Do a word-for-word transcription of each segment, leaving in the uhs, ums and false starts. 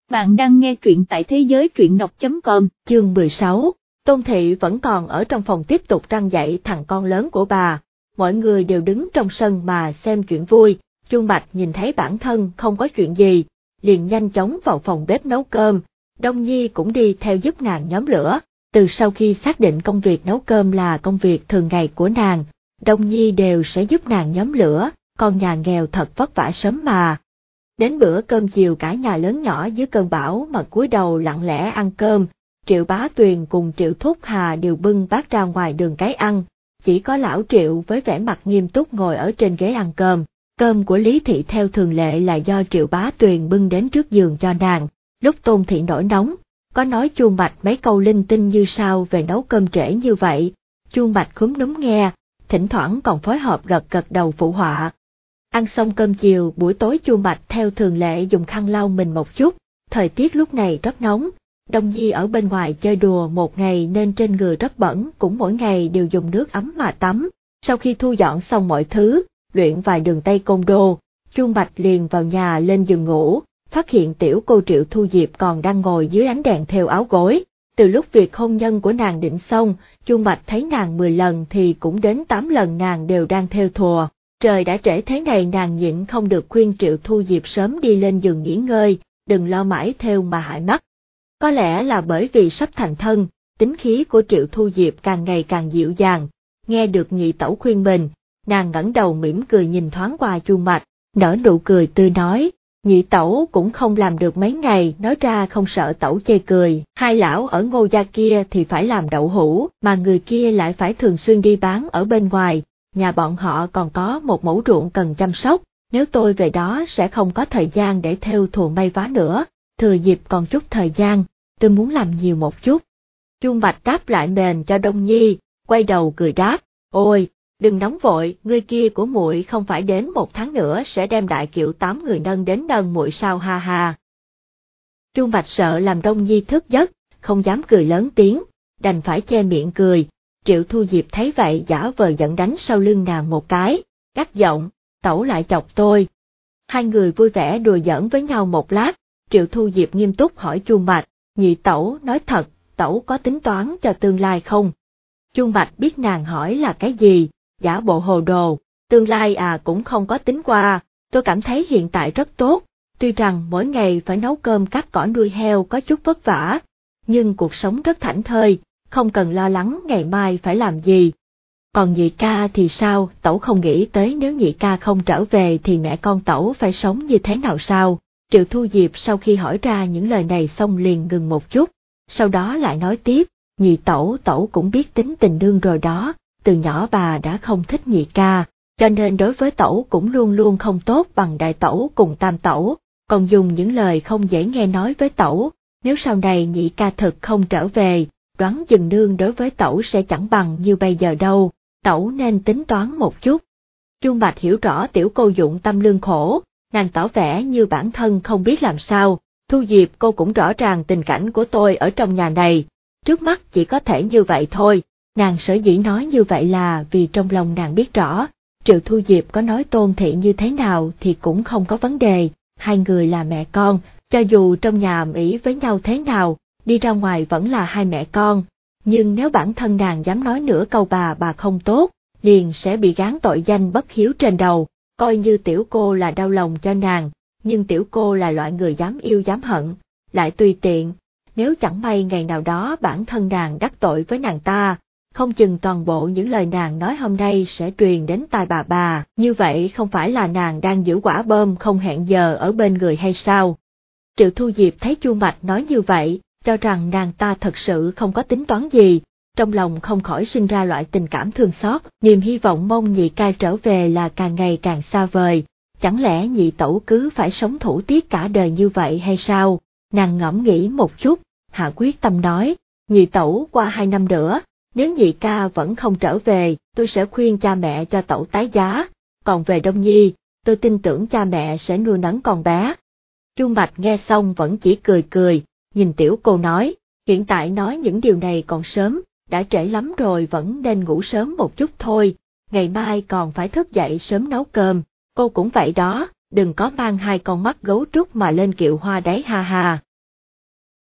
Bạn đang nghe truyện tại thế giới truyện đọc chấm com. Chương mười sáu, Tôn Thị vẫn còn ở trong phòng tiếp tục răn dạy thằng con lớn của bà, mọi người đều đứng trong sân mà xem chuyện vui. Chuông Bạch nhìn thấy bản thân không có chuyện gì, liền nhanh chóng vào phòng bếp nấu cơm, Đông Nhi cũng đi theo giúp nàng nhóm lửa. Từ sau khi xác định công việc nấu cơm là công việc thường ngày của nàng, Đông Nhi đều sẽ giúp nàng nhóm lửa, con nhà nghèo thật vất vả sớm mà. Đến bữa cơm chiều cả nhà lớn nhỏ dưới cơn bão mà cúi đầu lặng lẽ ăn cơm, Triệu Bá Tuyền cùng Triệu Thúc Hà đều bưng bát ra ngoài đường cái ăn, chỉ có lão Triệu với vẻ mặt nghiêm túc ngồi ở trên ghế ăn cơm. Cơm của Lý Thị theo thường lệ là do Triệu Bá Tuyền bưng đến trước giường cho nàng, lúc Tôn Thị nổi nóng, có nói Chuông Bạch mấy câu linh tinh như sao về nấu cơm trễ như vậy, Chuông Bạch khúm núm nghe, thỉnh thoảng còn phối hợp gật gật đầu phụ họa. Ăn xong cơm chiều, buổi tối Chuông Bạch theo thường lệ dùng khăn lau mình một chút, thời tiết lúc này rất nóng, Đông Nhi ở bên ngoài chơi đùa một ngày nên trên người rất bẩn, cũng mỗi ngày đều dùng nước ấm mà tắm. Sau khi thu dọn xong mọi thứ, luyện vài đường tay côn đô, Chuông Bạch liền vào nhà lên giường ngủ, phát hiện tiểu cô Triệu Thu Diệp còn đang ngồi dưới ánh đèn thêu áo gối. Từ lúc việc hôn nhân của nàng định xong, Chuông Bạch thấy nàng mười lần thì cũng đến tám lần nàng đều đang thêu thùa. Trời đã trễ thế này nàng nhịn không được khuyên Triệu Thu Diệp sớm đi lên giường nghỉ ngơi, đừng lo mãi thêu mà hại mắt. Có lẽ là bởi vì sắp thành thân, tính khí của Triệu Thu Diệp càng ngày càng dịu dàng, nghe được nhị tẩu khuyên mình, nàng ngẩng đầu mỉm cười nhìn thoáng qua Chuông Bạch, nở nụ cười tươi nói, nhị tẩu cũng không làm được mấy ngày, nói ra không sợ tẩu chê cười, hai lão ở Ngô gia kia thì phải làm đậu hũ, mà người kia lại phải thường xuyên đi bán ở bên ngoài. Nhà bọn họ còn có một mẫu ruộng cần chăm sóc, nếu tôi về đó sẽ không có thời gian để thêu thùa may vá nữa, thừa dịp còn chút thời gian, tôi muốn làm nhiều một chút. Chuông Bạch đáp lại mền cho Đông Nhi, quay đầu cười đáp, ôi, đừng nóng vội, người kia của muội không phải đến một tháng nữa sẽ đem đại kiệu tám người nâng đến nâng muội sao ha ha. Chuông Bạch sợ làm Đông Nhi thức giấc, không dám cười lớn tiếng, đành phải che miệng cười. Triệu Thu Diệp thấy vậy giả vờ giận đánh sau lưng nàng một cái, gắt giọng, tẩu lại chọc tôi. Hai người vui vẻ đùa giỡn với nhau một lát, Triệu Thu Diệp nghiêm túc hỏi Chuông Bạch, nhị tẩu nói thật, tẩu có tính toán cho tương lai không? Chuông Bạch biết nàng hỏi là cái gì, giả bộ hồ đồ, tương lai à cũng không có tính qua, tôi cảm thấy hiện tại rất tốt, tuy rằng mỗi ngày phải nấu cơm cắt cỏ nuôi heo có chút vất vả, nhưng cuộc sống rất thảnh thơi. Không cần lo lắng ngày mai phải làm gì. Còn nhị ca thì sao, tẩu không nghĩ tới nếu nhị ca không trở về thì mẹ con tẩu phải sống như thế nào sao? Triệu Thu Diệp sau khi hỏi ra những lời này xong liền ngừng một chút, sau đó lại nói tiếp, nhị tẩu tẩu cũng biết tính tình nương rồi đó, từ nhỏ bà đã không thích nhị ca, cho nên đối với tẩu cũng luôn luôn không tốt bằng đại tẩu cùng tam tẩu, còn dùng những lời không dễ nghe nói với tẩu, nếu sau này nhị ca thực không trở về, đoán chừng nương đối với tẩu sẽ chẳng bằng như bây giờ đâu, tẩu nên tính toán một chút. Chuông Bạch hiểu rõ tiểu cô dụng tâm lương khổ, nàng tỏ vẻ như bản thân không biết làm sao, Thu Diệp cô cũng rõ ràng tình cảnh của tôi ở trong nhà này, trước mắt chỉ có thể như vậy thôi, nàng sở dĩ nói như vậy là vì trong lòng nàng biết rõ, Triệu Thu Diệp có nói Tôn Thị như thế nào thì cũng không có vấn đề, hai người là mẹ con, cho dù trong nhà ầm ĩ với nhau thế nào, đi ra ngoài vẫn là hai mẹ con, nhưng nếu bản thân nàng dám nói nửa câu bà bà không tốt, liền sẽ bị gán tội danh bất hiếu trên đầu, coi như tiểu cô là đau lòng cho nàng, nhưng tiểu cô là loại người dám yêu dám hận, lại tùy tiện, nếu chẳng may ngày nào đó bản thân nàng đắc tội với nàng ta, không chừng toàn bộ những lời nàng nói hôm nay sẽ truyền đến tai bà bà, như vậy không phải là nàng đang giữ quả bom không hẹn giờ ở bên người hay sao? Triệu Thu Diệp thấy Chuông Bạch nói như vậy, cho rằng nàng ta thật sự không có tính toán gì, trong lòng không khỏi sinh ra loại tình cảm thương xót, niềm hy vọng mong nhị ca trở về là càng ngày càng xa vời, chẳng lẽ nhị tẩu cứ phải sống thủ tiết cả đời như vậy hay sao? Nàng ngẫm nghĩ một chút, hạ quyết tâm nói, nhị tẩu qua hai năm nữa, nếu nhị ca vẫn không trở về, tôi sẽ khuyên cha mẹ cho tẩu tái giá, còn về Đông Nhi, tôi tin tưởng cha mẹ sẽ nuôi nấng con bé. Chuông Bạch nghe xong vẫn chỉ cười cười, nhìn tiểu cô nói, hiện tại nói những điều này còn sớm, đã trễ lắm rồi vẫn nên ngủ sớm một chút thôi, ngày mai còn phải thức dậy sớm nấu cơm, cô cũng vậy đó, đừng có mang hai con mắt gấu trúc mà lên kiệu hoa đấy ha ha.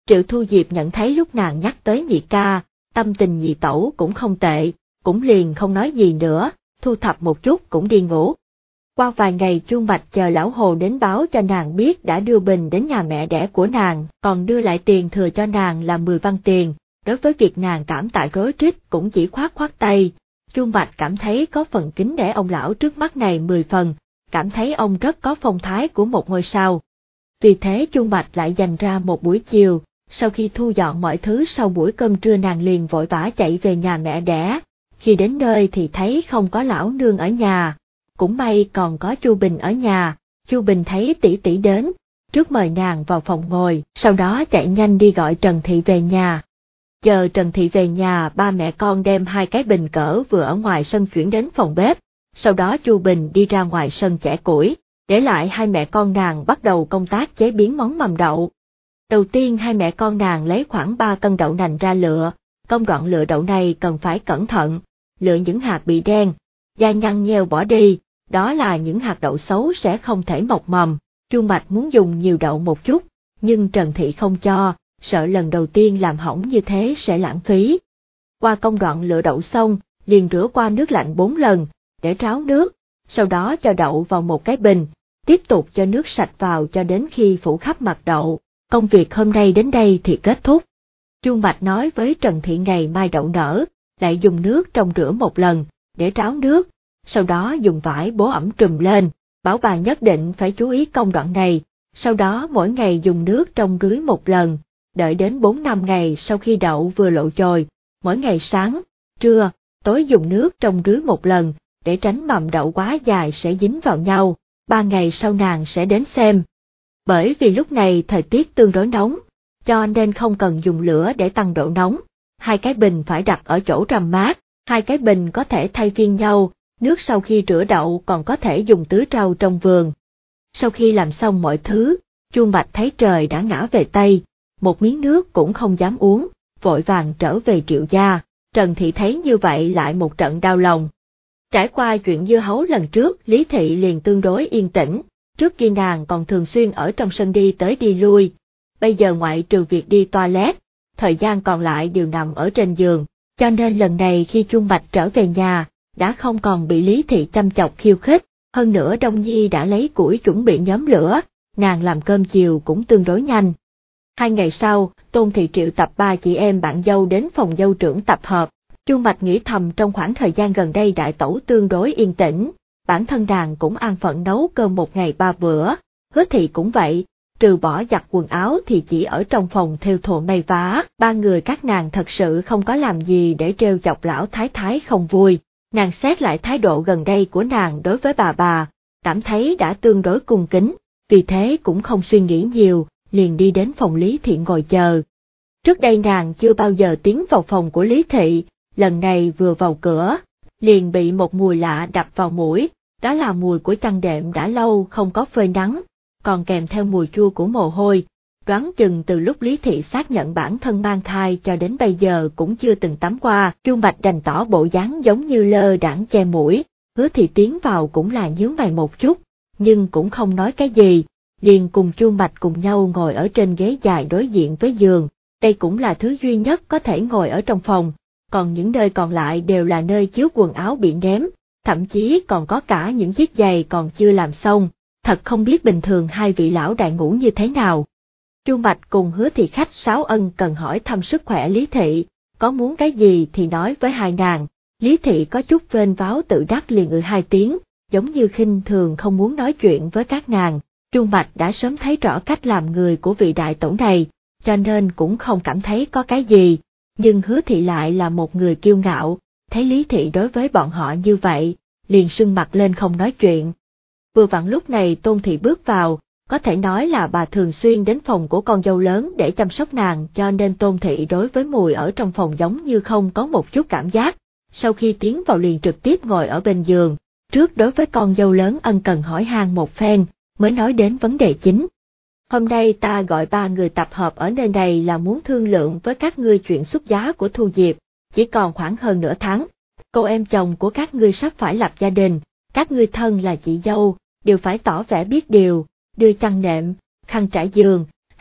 Triệu Thu Diệp nhận thấy lúc nàng nhắc tới nhị ca, tâm tình nhị tẩu cũng không tệ, cũng liền không nói gì nữa, thu thập một chút cũng đi ngủ. Qua vài ngày Chuông Bạch chờ lão Hồ đến báo cho nàng biết đã đưa Bình đến nhà mẹ đẻ của nàng, còn đưa lại tiền thừa cho nàng là mười văn tiền, đối với việc nàng cảm tạ rối rít cũng chỉ khoát khoát tay. Chuông Bạch cảm thấy có phần kính nể ông lão trước mắt này mười phần, cảm thấy ông rất có phong thái của một ngôi sao. Vì thế Chuông Bạch lại dành ra một buổi chiều, sau khi thu dọn mọi thứ sau buổi cơm trưa nàng liền vội vã chạy về nhà mẹ đẻ. Khi đến nơi thì thấy không có lão nương ở nhà, cũng may còn có Chu Bình ở nhà. Chu Bình thấy tỷ tỷ đến, trước mời nàng vào phòng ngồi, sau đó chạy nhanh đi gọi Trần Thị về nhà. Chờ Trần Thị về nhà, ba mẹ con đem hai cái bình cỡ vừa ở ngoài sân chuyển đến phòng bếp, sau đó Chu Bình đi ra ngoài sân chẻ củi, để lại hai mẹ con nàng bắt đầu công tác chế biến món mầm đậu. Đầu tiên hai mẹ con nàng lấy khoảng ba cân đậu nành ra lựa, công đoạn lựa đậu này cần phải cẩn thận, lựa những hạt bị đen, da nhăn nheo bỏ đi, đó là những hạt đậu xấu sẽ không thể mọc mầm. Chuông Bạch muốn dùng nhiều đậu một chút, nhưng Trần Thị không cho, sợ lần đầu tiên làm hỏng như thế sẽ lãng phí. Qua công đoạn lựa đậu xong, liền rửa qua nước lạnh bốn lần, để ráo nước, sau đó cho đậu vào một cái bình, tiếp tục cho nước sạch vào cho đến khi phủ khắp mặt đậu. Công việc hôm nay đến đây thì kết thúc. Chuông Bạch nói với Trần Thị ngày mai đậu nở, lại dùng nước trong rửa một lần, để ráo nước, sau đó dùng vải bố ẩm trùm lên, bảo bà nhất định phải chú ý công đoạn này, sau đó mỗi ngày dùng nước trong rưới một lần, đợi đến bốn năm ngày sau khi đậu vừa lộ chồi, mỗi ngày sáng, trưa, tối dùng nước trong rưới một lần, để tránh mầm đậu quá dài sẽ dính vào nhau, ba ngày sau nàng sẽ đến xem. Bởi vì lúc này thời tiết tương đối nóng, cho nên không cần dùng lửa để tăng độ nóng, hai cái bình phải đặt ở chỗ râm mát, hai cái bình có thể thay phiên nhau, nước sau khi rửa đậu còn có thể dùng tưới rau trong vườn. Sau khi làm xong mọi thứ, Chuông Bạch thấy trời đã ngã về Tây, một miếng nước cũng không dám uống, vội vàng trở về Triệu gia. Trần Thị thấy như vậy lại một trận đau lòng. Trải qua chuyện dưa hấu lần trước, Lý Thị liền tương đối yên tĩnh, trước kia nàng còn thường xuyên ở trong sân đi tới đi lui, bây giờ ngoại trừ việc đi toilet, thời gian còn lại đều nằm ở trên giường, cho nên lần này khi Chuông Bạch trở về nhà, đã không còn bị Lý Thị chăm chọc khiêu khích, hơn nữa Đông Nhi đã lấy củi chuẩn bị nhóm lửa, nàng làm cơm chiều cũng tương đối nhanh. Hai ngày sau, Tôn Thị triệu tập ba chị em bạn dâu đến phòng dâu trưởng tập hợp. Chuông Bạch nghĩ thầm trong khoảng thời gian gần đây đại tẩu tương đối yên tĩnh, bản thân nàng cũng an phận nấu cơm một ngày ba bữa, Hứa Thị cũng vậy, trừ bỏ giặt quần áo thì chỉ ở trong phòng thêu thùa may vá, ba người các nàng thật sự không có làm gì để trêu chọc lão thái thái không vui. Nàng xét lại thái độ gần đây của nàng đối với bà bà, cảm thấy đã tương đối cung kính, vì thế cũng không suy nghĩ nhiều, liền đi đến phòng Lý Thị ngồi chờ. Trước đây nàng chưa bao giờ tiến vào phòng của Lý Thị, lần này vừa vào cửa, liền bị một mùi lạ đập vào mũi, đó là mùi của chăn đệm đã lâu không có phơi nắng, còn kèm theo mùi chua của mồ hôi. Đoán chừng từ lúc Lý Thị xác nhận bản thân mang thai cho đến bây giờ cũng chưa từng tắm qua, Chuông Bạch đành tỏ bộ dáng giống như lơ đãng che mũi. Hứa Thị tiến vào cũng là nhướng mày một chút, nhưng cũng không nói cái gì, liền cùng Chuông Bạch cùng nhau ngồi ở trên ghế dài đối diện với giường. Đây cũng là thứ duy nhất có thể ngồi ở trong phòng, còn những nơi còn lại đều là nơi chứa quần áo bị ném, thậm chí còn có cả những chiếc giày còn chưa làm xong, thật không biết bình thường hai vị lão đại ngủ như thế nào. Chuông Bạch cùng Hứa Thị khách sáo ân cần hỏi thăm sức khỏe Lý Thị, có muốn cái gì thì nói với hai nàng. Lý Thị có chút vênh váo tự đắc liền ừ hai tiếng, giống như khinh thường không muốn nói chuyện với các nàng. Chuông Bạch đã sớm thấy rõ cách làm người của vị đại tẩu này, cho nên cũng không cảm thấy có cái gì, nhưng Hứa Thị lại là một người kiêu ngạo, thấy Lý Thị đối với bọn họ như vậy, liền sưng mặt lên không nói chuyện. Vừa vặn lúc này Tôn Thị bước vào, có thể nói là bà thường xuyên đến phòng của con dâu lớn để chăm sóc nàng, cho nên Tôn Thị đối với mùi ở trong phòng giống như không có một chút cảm giác. Sau khi tiến vào liền trực tiếp ngồi ở bên giường, trước đối với con dâu lớn ân cần hỏi han một phen, mới nói đến vấn đề chính. Hôm nay ta gọi ba người tập hợp ở nơi này là muốn thương lượng với các ngươi chuyện xuất giá của Thu Diệp, chỉ còn khoảng hơn nửa tháng. Cô em chồng của các ngươi sắp phải lập gia đình, các ngươi thân là chị dâu, đều phải tỏ vẻ biết điều, đưa chăn nệm, khăn trải giường,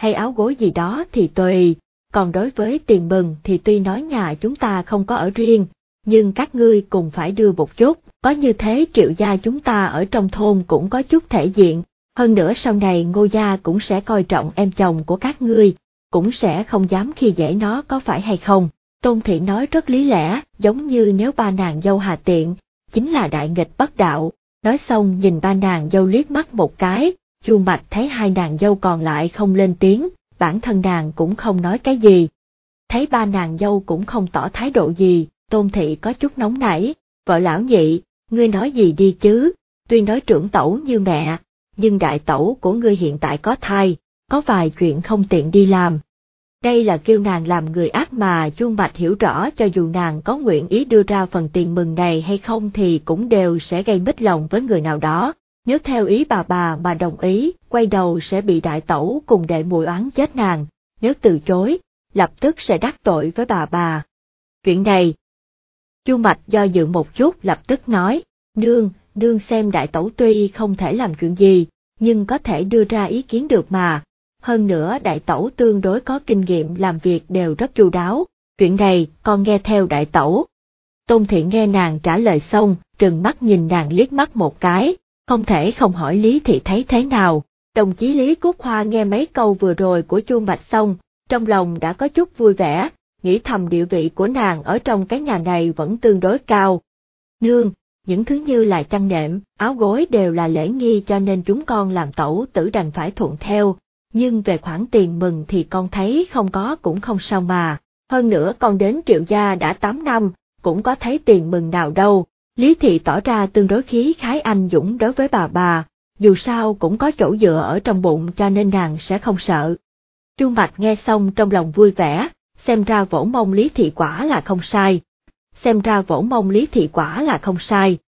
hay áo gối gì đó thì tùy, còn đối với tiền mừng thì tuy nói nhà chúng ta không có ở riêng, nhưng các ngươi cùng phải đưa một chút, có như thế Triệu gia chúng ta ở trong thôn cũng có chút thể diện, hơn nữa sau này Ngô gia cũng sẽ coi trọng em chồng của các ngươi, cũng sẽ không dám khi dễ nó có phải hay không. Tôn Thị nói rất lý lẽ, giống như nếu ba nàng dâu Hà Tiện, chính là đại nghịch bất đạo. Nói xong nhìn ba nàng dâu liếc mắt một cái, Chu Mạch thấy hai nàng dâu còn lại không lên tiếng, bản thân nàng cũng không nói cái gì. Thấy ba nàng dâu cũng không tỏ thái độ gì, Tôn Thị có chút nóng nảy, vợ lão nhị, ngươi nói gì đi chứ, tuy nói trưởng tẩu như mẹ, nhưng đại tẩu của ngươi hiện tại có thai, có vài chuyện không tiện đi làm. Đây là kêu nàng làm người ác mà Chu Mạch hiểu rõ, cho dù nàng có nguyện ý đưa ra phần tiền mừng này hay không thì cũng đều sẽ gây mít lòng với người nào đó, nếu theo ý bà bà mà đồng ý, quay đầu sẽ bị đại tẩu cùng đệ muội oán chết nàng, nếu từ chối, lập tức sẽ đắc tội với bà bà. Chuyện này, Chu Mạch do dự một chút lập tức nói, nương, nương xem đại tẩu tuy không thể làm chuyện gì, nhưng có thể đưa ra ý kiến được mà. Hơn nữa đại tẩu tương đối có kinh nghiệm làm việc đều rất chu đáo, chuyện này con nghe theo đại tẩu. Tôn Thị nghe nàng trả lời xong, trừng mắt nhìn nàng liếc mắt một cái, không thể không hỏi Lý Thị thấy thế nào. Đồng chí Lý Cúc Hoa nghe mấy câu vừa rồi của Chu Mạch xong, trong lòng đã có chút vui vẻ, nghĩ thầm địa vị của nàng ở trong cái nhà này vẫn tương đối cao. Nương, những thứ như là chăn nệm, áo gối đều là lễ nghi cho nên chúng con làm tẩu tử đành phải thuận theo. Nhưng về khoản tiền mừng thì con thấy không có cũng không sao mà, hơn nữa con đến Triệu gia đã tám năm, cũng có thấy tiền mừng nào đâu. Lý Thị tỏ ra tương đối khí khái anh dũng đối với bà bà, dù sao cũng có chỗ dựa ở trong bụng cho nên nàng sẽ không sợ. Chu Mạch nghe xong trong lòng vui vẻ, xem ra vỗ mông Lý Thị quả là không sai. Xem ra vỗ mông Lý Thị quả là không sai.